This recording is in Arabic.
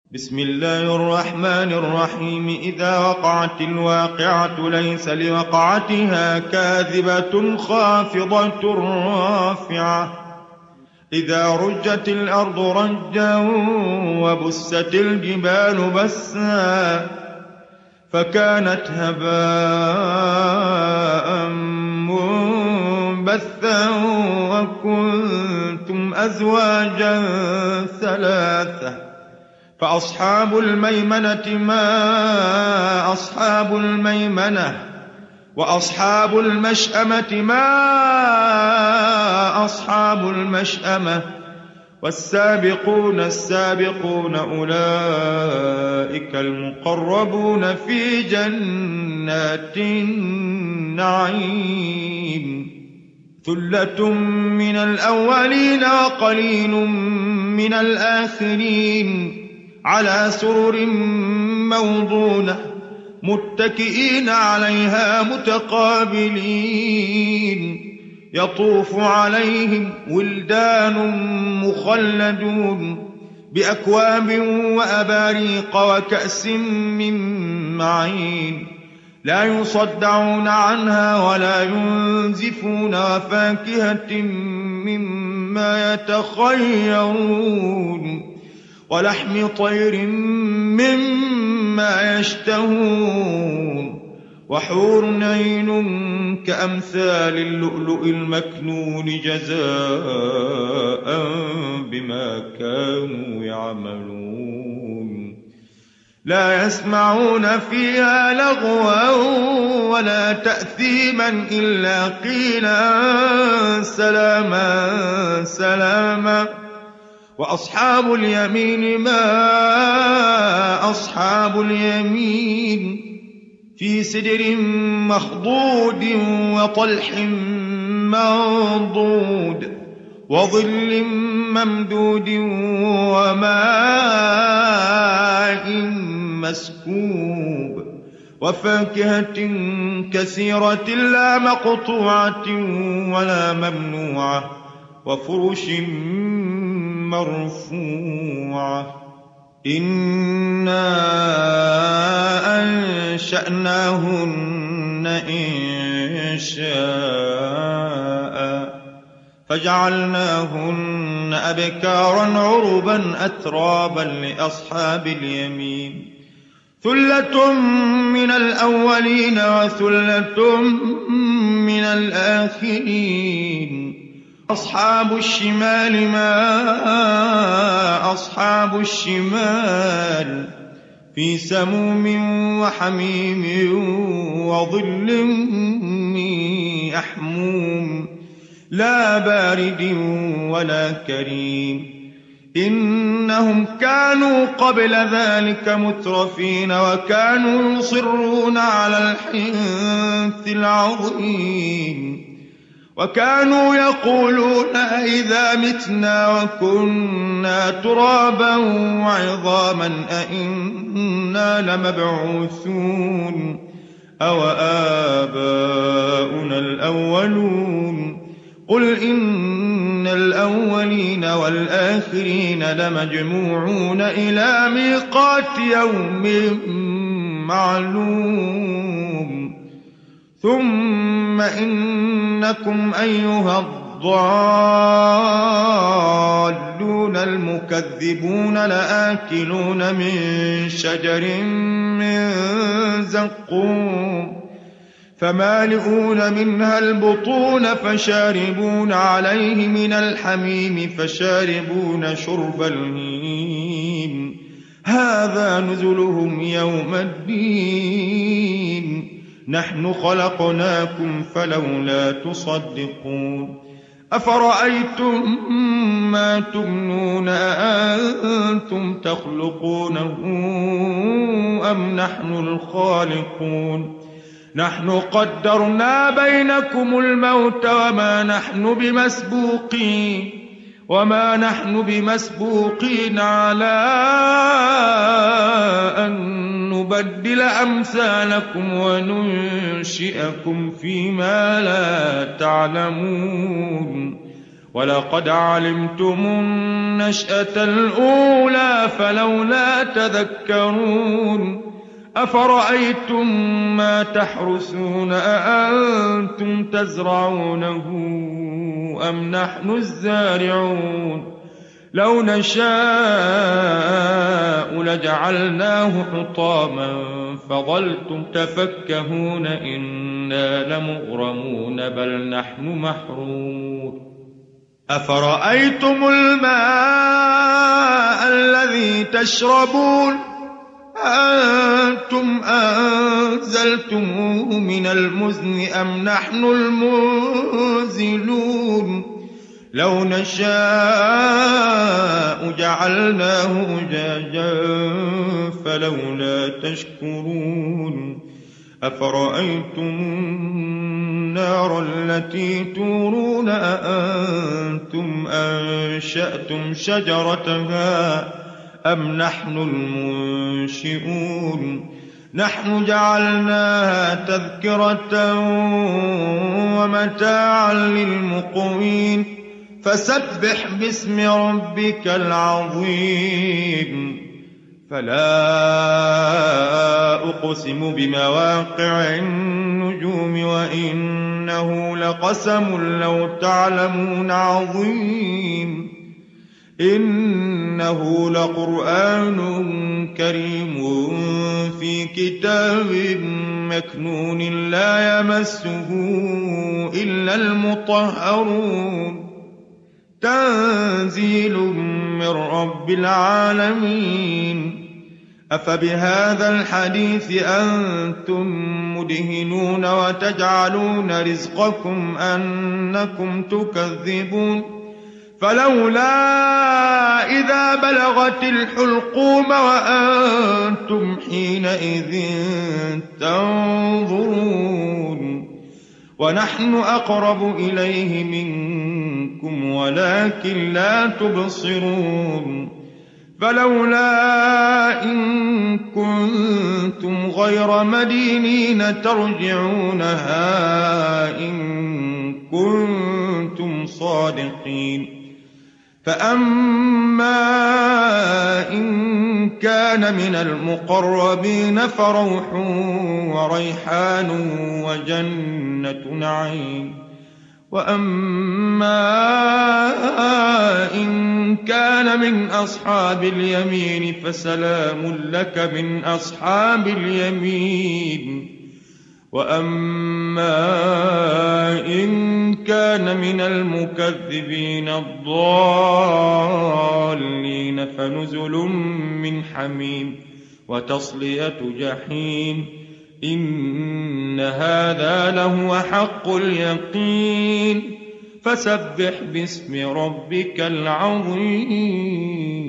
بسم الله الرحمن الرحيم. إذا وقعت الواقعة ليس لوقعتها كاذبة خافضة رافعة. إذا رجت الأرض رجا وبست الجبال بسا فكانت هباء منبثا وكنتم أزواجا ثلاثة. فأصحاب الميمنة ما أصحاب الميمنة، وأصحاب المشأمة ما أصحاب المشأمة، والسابقون السابقون أولئك المقربون في جنات النعيم. ثلة من الأولين وقليل من الآخرين، على سرر موضونة متكئين عليها متقابلين. يطوف عليهم ولدان مخلدون بأكواب وأباريق وكأس من معين، لا يصدعون عنها ولا ينزفون، وفاكهة مما يتخيرون، ولحم طير مما يشتهون، وحور عين كأمثال اللؤلؤ المكنون جزاء بما كانوا يعملون. لا يسمعون فيها لغوا ولا تأثيما إلا قيلا سلاما سلاما. وأصحاب اليمين ما أصحاب اليمين، في سدر مخضود وطلح منضود وظل ممدود وماء مسكوب، وفاكهة كثيرة لا مقطوعة ولا ممنوعة، وفرش مرفوعة. إنا أنشأناهن إنشاء فجعلناهن أبكارا عربا أترابا لأصحاب اليمين. ثلة من الأولين وثلة من الآخرين. أصحاب الشمال ما أصحاب الشمال، في سموم وحميم وظل من يحموم، لا بارد ولا كريم. إنهم كانوا قبل ذلك مترفين، وكانوا يصرون على الحنث العظيم، وكانوا يقولون أئذا متنا وكنا ترابا وعظاما أئنا لمبعوثون أو آباؤنا الأولون. قل إن الأولين والآخرين لمجموعون إلى ميقات يوم معلوم. ثم إنكم أيها الضالون المكذبون لآكلون من شجر من زقوم، فمالئون منها البطون فشاربون عليه من الحميم فشاربون شرب الهيم. هذا نزلهم يوم الدين. نحن خلقناكم فلولا تصدقون. أفرأيتم ما تمنون أأنتم تخلقونه أم نحن الخالقون؟ نحن قدرنا بينكم الموت وما نحن بمسبوقين على أن نبدل أمثالكم وننشئكم فيما لا تعلمون. ولقد علمتم النشأة الأولى فلولا تذكرون أفرأيتم ما تحرثون أأنتم تزرعونه أم نحن الزارعون لو نشاء لجعلناه حطاما فظلتم تفكهون إنا لمغرمون بل نحن محرومون أفرأيتم الماء الذي تشربون أنتم أنزلتموه من المزن أم نحن المنزلون لو نشاء جعلناه أجاجا فلولا تشكرون أفرأيتم النار التي تورون أأنتم أنشأتم شجرتها أم نحن المنشئون نحن جعلناها تذكرة ومتاعا للمقوين فسبح باسم ربك العظيم فلا أقسم بمواقع النجوم وإنه لقسم لو تعلمون عظيم إنه لقرآن كريم في كتاب مكنون لا يمسه إلا المطهرون تنزيل من رب العالمين أفبهذا الحديث أنتم مدهنون وتجعلون رزقكم أنكم تكذبون فلولا إذا بلغت الحلقوم وأنتم حينئذ تنظرون ونحن أقرب إليه منكم ولكن لا تبصرون فلولا إن كنتم غير مدينين ترجعونها إن كنتم صادقين فأما إن كان من المقربين فروح وريحان وجنة نعيم وأما إن كان من أصحاب اليمين فسلام لك من أصحاب اليمين وأما إن كان من المكذبين الضالين فنزل من حميم وتصلية جحيم إن هذا لهو حق اليقين فسبح باسم ربك العظيم